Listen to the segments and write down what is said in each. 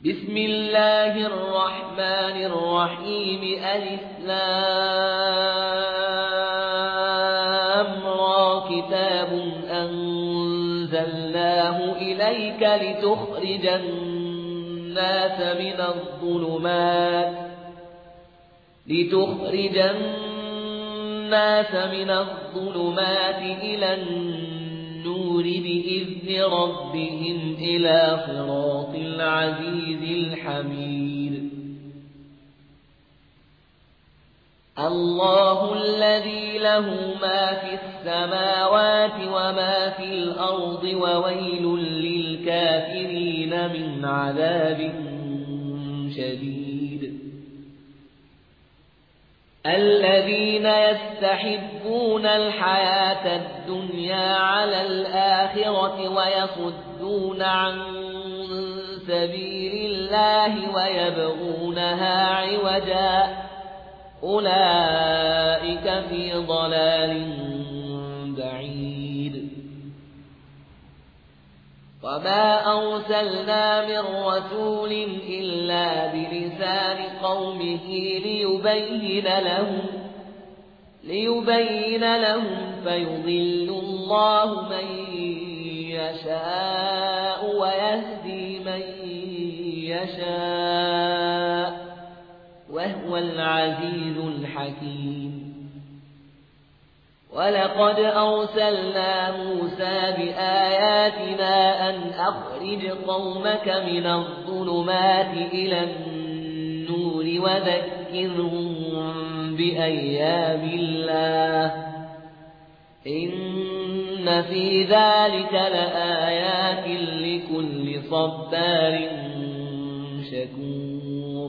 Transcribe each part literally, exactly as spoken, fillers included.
بسم الله الرحمن الرحيم. ألف لام را كتاب أنزلناه إليك لتخرج الناس من الظلمات لتخرج الناس من الظلمات إلى النور بإذن ربهم إلى صراط العزيز الحميد. الله الذي له ما في السماوات وما في الأرض وويل للكافرين من عذاب شديد. الذين يستحبون الحياة الدنيا على الآخرة ويصدون عن سبيل الله ويبغونها عوجا أولئك في ضلال بعيد. وما أرسلنا من رسول إلا بلسان قومه ليبين لهم ليبين لهم فيضل الله من يشاء ويهدي من يشاء وهو العزيز الحكيم. ولقد أرسلنا موسى بآياتنا أن أخرج قومك من الظلمات إلى النور وذكرهم بأيام الله إن في ذلك لآيات لكل صبار شكور.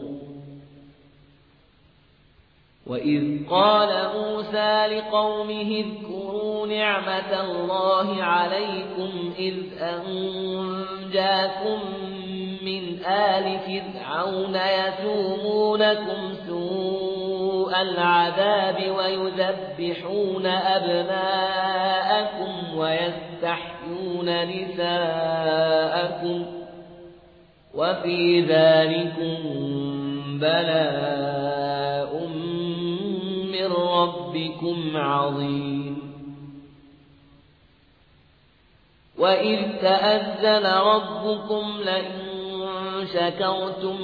وإذ قال موسى لقومه اذكروا نعمة الله عليكم إذ أنجاكم من آل فرعون يسومونكم سوء العذاب ويذبحون أبناءكم ويستحيون نساءكم وفي ذلكم بلاء من ربكم عظيم. وإذ تأذن ربكم لئن شكرتم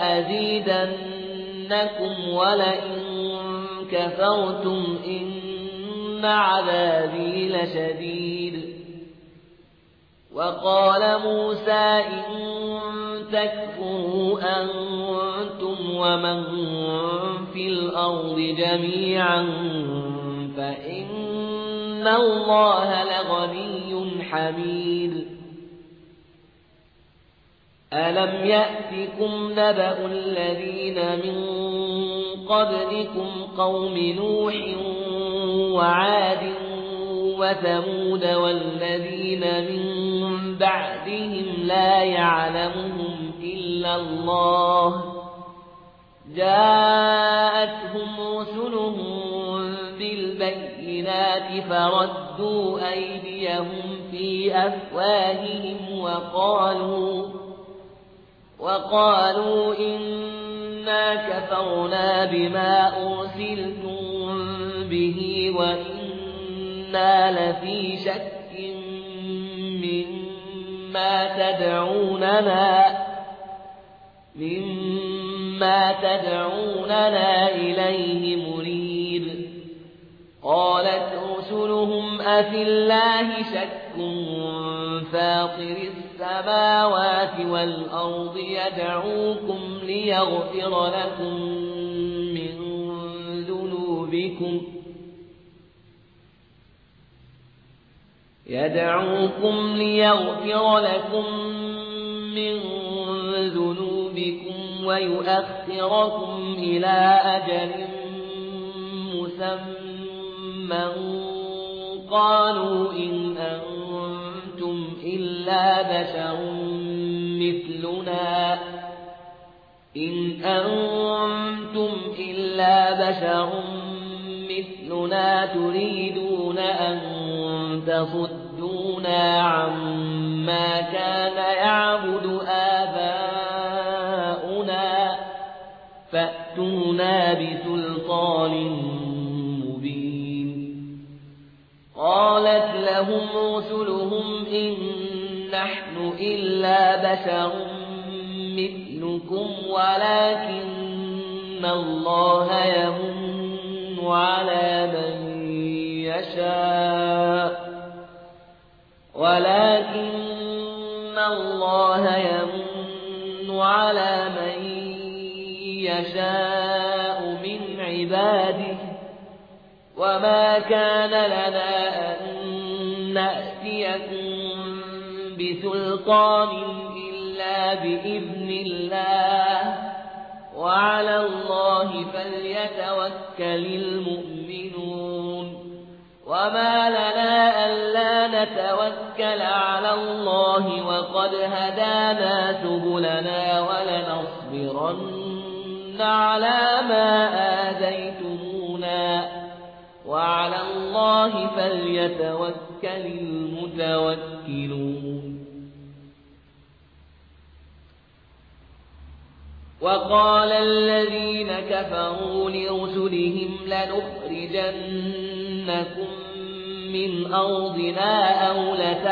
لأزيدنكم ولئن كفرتم إن عذابي لشديد. وقال موسى إن تكفروا أنتم ومن في الأرض جميعا فإن الله لغني حميد. ألم يأتكم نبأ الذين من قبلكم قوم نوح وعاد وثمود والذين من بعدهم لا يعلمهم إلا الله جاءتهم رسلهم بالبينات فردوا أيديهم في أفواههم وقالوا وقالوا إنا كفرنا بما أرسلتم به وإنا لفي شك مما تدعوننا مما تدعوننا إليه مريد. قالت رسلهم أفي الله شك فاطر السماوات والأرض يدعوكم ليغفر لكم من ذنوبكم يدعوكم ليغفر لكم من ذنوبكم ويؤخركم إلى أجل مسمى قالوا إن أنتم إلا بشر مثلنا إن أنتم إلا بشر مثلنا تريدون أن تصدونا عما كان يعبد آباؤنا فأتونا بسلطان مبين. قالت لهم رسلهم إن نحن إلا بشر مثلكم ولكن الله يمن على من يشاء ولكن الله يمن على من يشاء من عباده وما كان لنا أن نأتيكم بسلطان إلا بإذن الله وعلى الله فليتوكل المؤمنون. وما لنا ألا نتوكل على الله وقد هدانا سبلنا ولنصبرن على ما آذيتمونا وعلى الله فليتوكل المتوكلون. وقال الذين كفروا لرسلهم لنخرجنكم من أرضنا أو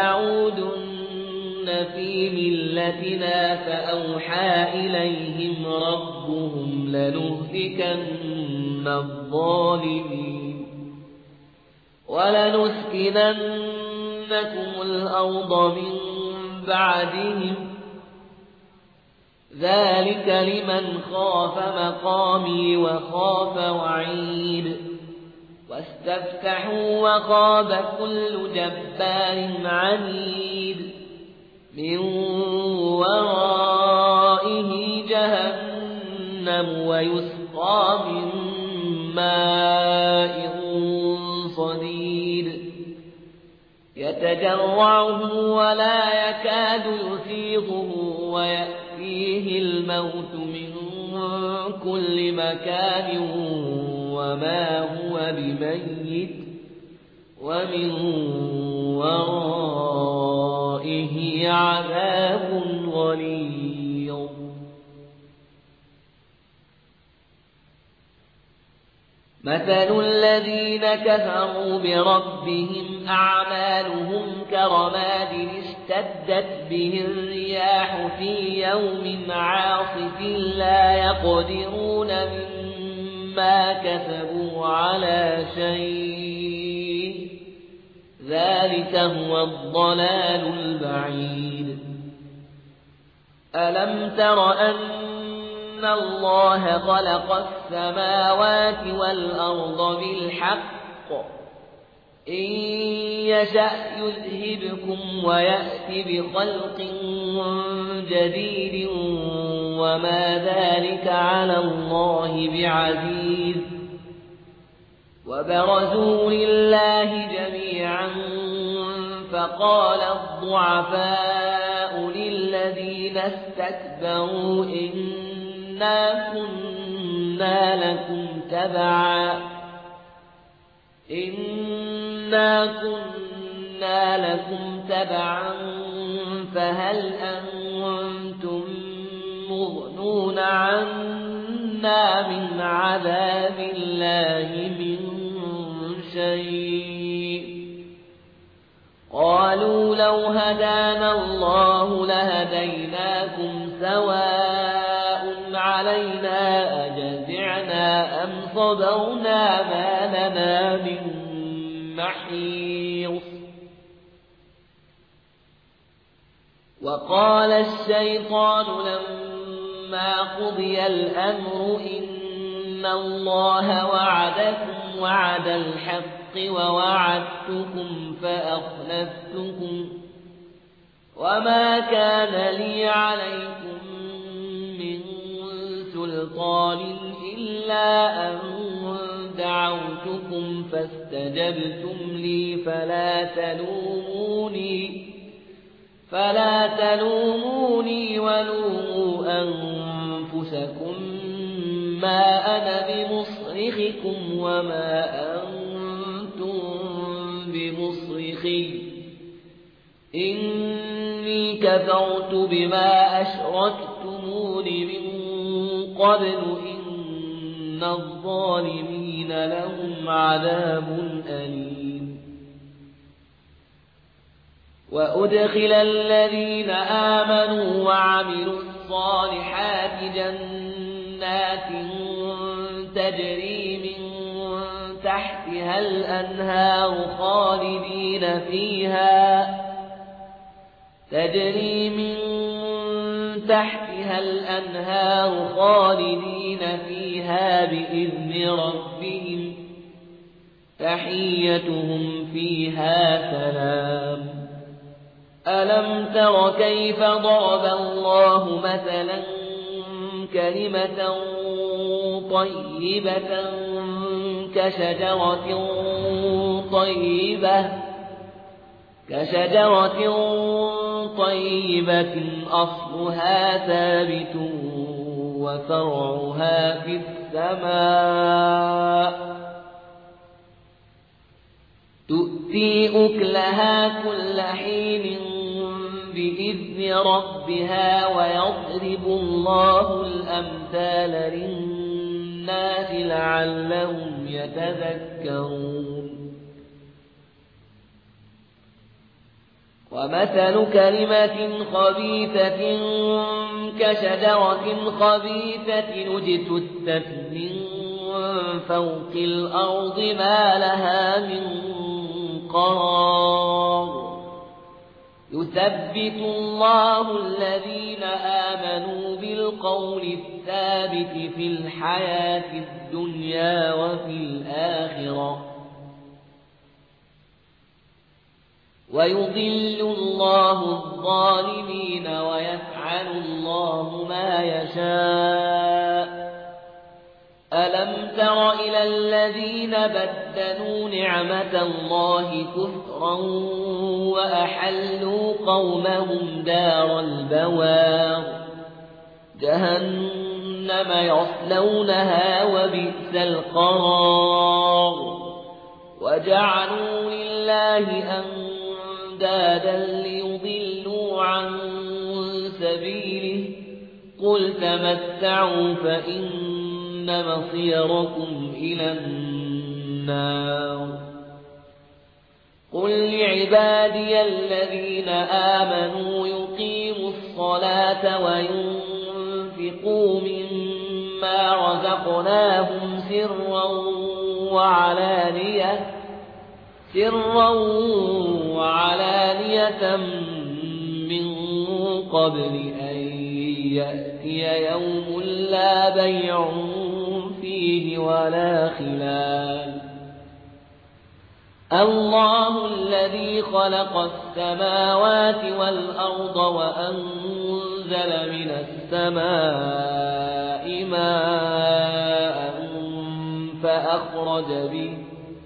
لتعودن في ملتنا فأوحى إليهم ربهم لنهلكن الظالمين ولنسكننكم الأرض من بعدهم ذلك لمن خاف مقامي وخاف وعيد. واستفتحوا وخاب كل جبار عنيد من ورائه جهنم ويسقى من ماء صديد يتجرعه ولا يكاد يسيغه ويأتيه الموت من كل مكان وما هو بميت ومن ورائه عذاب غليظ. مثل الذين كفروا بربهم أعمالهم كرماد اشتدت به الرياح في يوم عاصف لا يقدرون مما كسبوا على شيء ذلك هو الضلال البعيد. ألم تر أن إن الله خلق السماوات والأرض بالحق إن يشأ يذهبكم ويأتي بخلق جديد وما ذلك على الله بعزيز. وبرزوا لله جميعا فقال الضعفاء للذين استكبروا إن إنا كنا لكم تبعا إنا كنا لكم تبعا فهل أنتم مغنون عنا من عذاب الله من شيء. قالوا لو هدانا الله لهديناكم سواء علينا أجزعنا أم صبرنا ما لنا من محيص. وقال الشيطان لما قضي الأمر إن الله وعدكم وعد الحق ووعدتكم فأخلفتكم وما كان لي عليكم سلطان إلا أن دعوتكم فاستجبتم لي فلا تلوموني فلا تلوموني ولوموا أنفسكم ما أنا بمصرخكم وما أنتم بمصرخي إني كفرت بما أشركتمون من قبل إن الظالمين لهم عذاب أليم وأدخل الذين آمنوا وعملوا الصالحات جنات تجري من تحتها الأنهار خالدين فيها تجري من تحتها الأنهار خالدين فيها بإذن ربهم تحيتهم فيها سلام ألم تر كيف ضرب الله مثلا كلمة طيبة كشجرة طيبة كشجرة طيبة أصلها ثابت وفرعها في السماء تؤتي أكلها كل حين بإذن ربها ويضرب الله الأمثال للناس لعلهم يتذكرون ومثل كلمة خبيثة كشجرة خبيثة اجتثت من فوق الأرض ما لها من قرار يثبت الله الذين آمنوا بالقول الثابت في الحياة الدنيا وفي الآخرة ويضل الله الظالمين ويفعل الله ما يشاء ألم تر إلى الذين بدلوا نعمة الله كفرا وأحلوا قومهم دار البوار جهنم يصلونها وبئس القرار وجعلوا لله أندادا ليضلوا عن سبيله قل تمتعوا فإن مصيركم إلى النار قل لعبادي الذين آمنوا يقيموا الصلاة وينفقوا مما رزقناهم سرا وعلانية سرا وعلانية من قبل أن يأتي يوم لا بيع فيه ولا خلال الله الذي خلق السماوات والأرض وأنزل من السماء ماء فأخرج به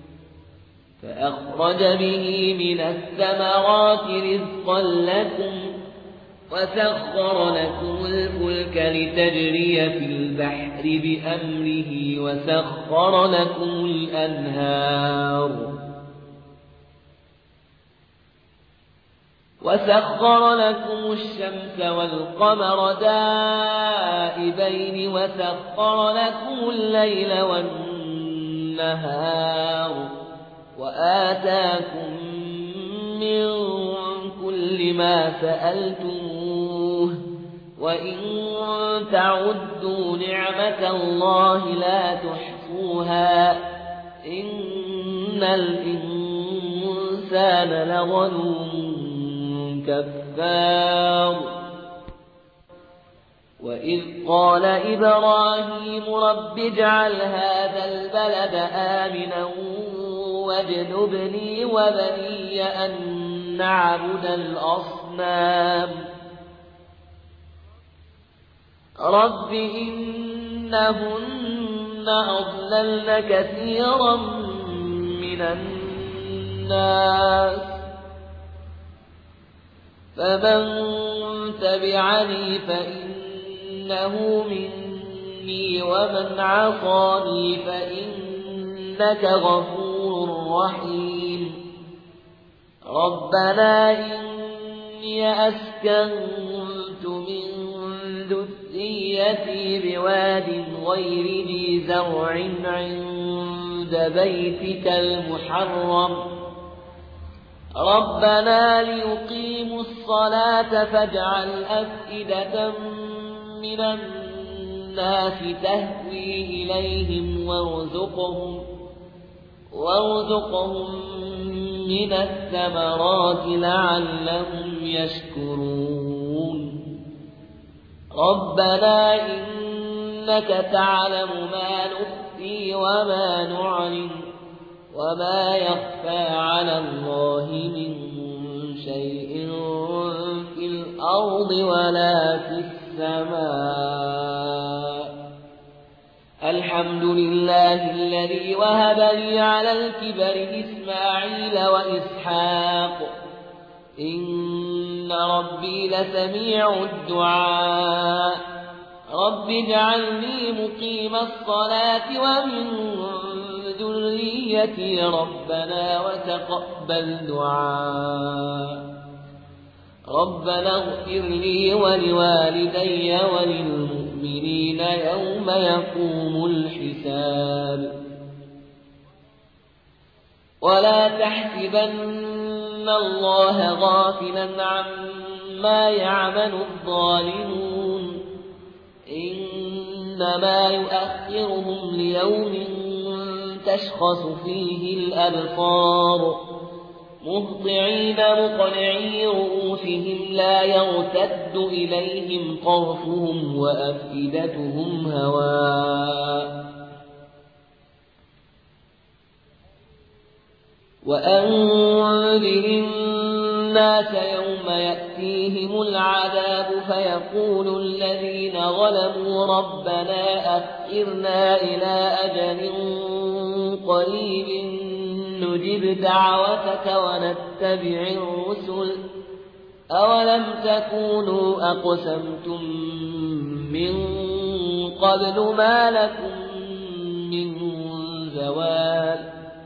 فأخرج به من الثمرات رزقا لكم وسخر لكم الفلك لتجري في البحر بأمره وسخر لكم الأنهار وسخر لكم الشمس والقمر دائبين وسخر لكم الليل والنهار وآتاكم من كل ما سألتموه وإن تعدوا نعمة الله لا تحصوها إن الإنسان لظلوم كفار وإذ قال إبراهيم رب اجعل هذا البلد آمنا واجنبني وبني أن نعبد الأصنام رب إنهن أضللن كثيرا من الناس فمن تبعني فإنه مني ومن عصاني فإنك غفور رحيم ربنا إني أسكنت من ذريتي ذريتي بواد غير ذي زرع عند بيتك المحرم ربنا ليقيموا الصلاة فاجعل أفئدة من الناس تهوي إليهم وارزقهم وارزقهم من الثمرات لعلهم يشكرون ربنا إنك تعلم ما نخفي وما نعلن وما يخفى على الله من شيء في الأرض ولا في السماء الحمد لله الذي وهب لي على الكبر إسماعيل وإسحاق إن ربي لسميع الدعاء رب اجعلني مقيم الصلاة ومن ذريتي ربنا وتقبل دعاء ربنا اغفر لي ولوالدي وللمؤمنين يوم يقوم الحساب ولا تحسبن الله غافلا عما يعمل الظالمون إنما يؤخرهم ليوم تشخص فيه الأبصار مهطعين مقنعي رؤوسهم لا يرتد إليهم طرفهم وأفئدتهم هواء وأنذر الناس يوم يأتيهم العذاب فيقول الذين ظلموا ربنا أخرنا إلى أجل قريب نجب دعوتك ونتبع الرسل أولم تكونوا أقسمتم من قبل ما لكم من زوال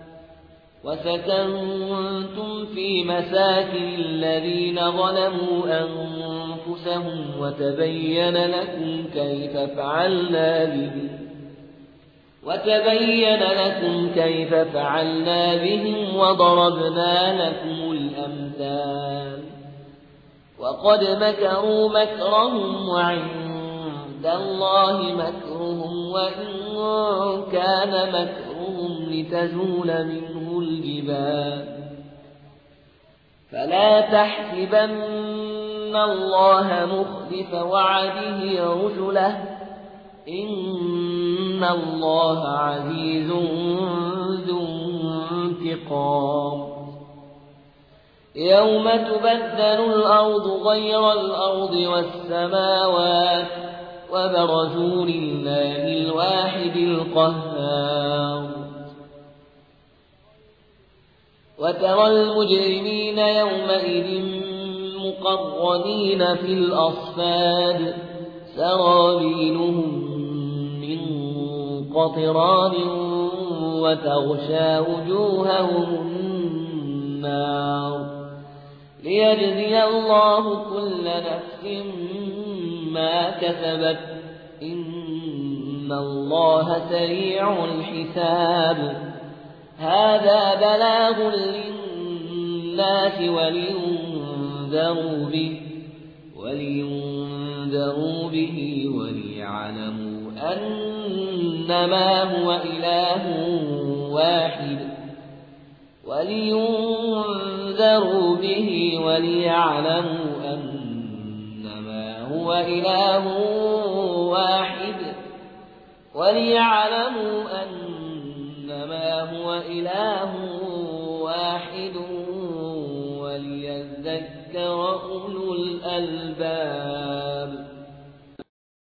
وسكنتم في مساكن الذين ظلموا أنفسهم وتبين لكم كيف فعلنا بهم وتبين لكم كيف فعلنا بهم وضربنا لكم الأمثال وقد مكروا مكرهم وعند الله مكرهم وإن كان مكرهم لتزول منه الجبال فلا تحسبن الله مخلف وعده رسله إن الله عزيز ذو انتقام يوم تبدل الأرض غير الأرض والسماوات وبرزوا لله الواحد القهار وترى المجرمين يومئذ مقرنين في الأصفاد سرابيلهم من قطران وتغشى وجوههم النار ليجزي الله كل نفس ما كسبت إن الله سريع الحساب هذا بلاغ للناس ولينذروا به ولينذروا به وليعلموا أنما هو إله واحد ولينذروا به وليعلموا أنما هو إله واحد وليعلموا أنما هو إله واحد وليذكر أولو الألباب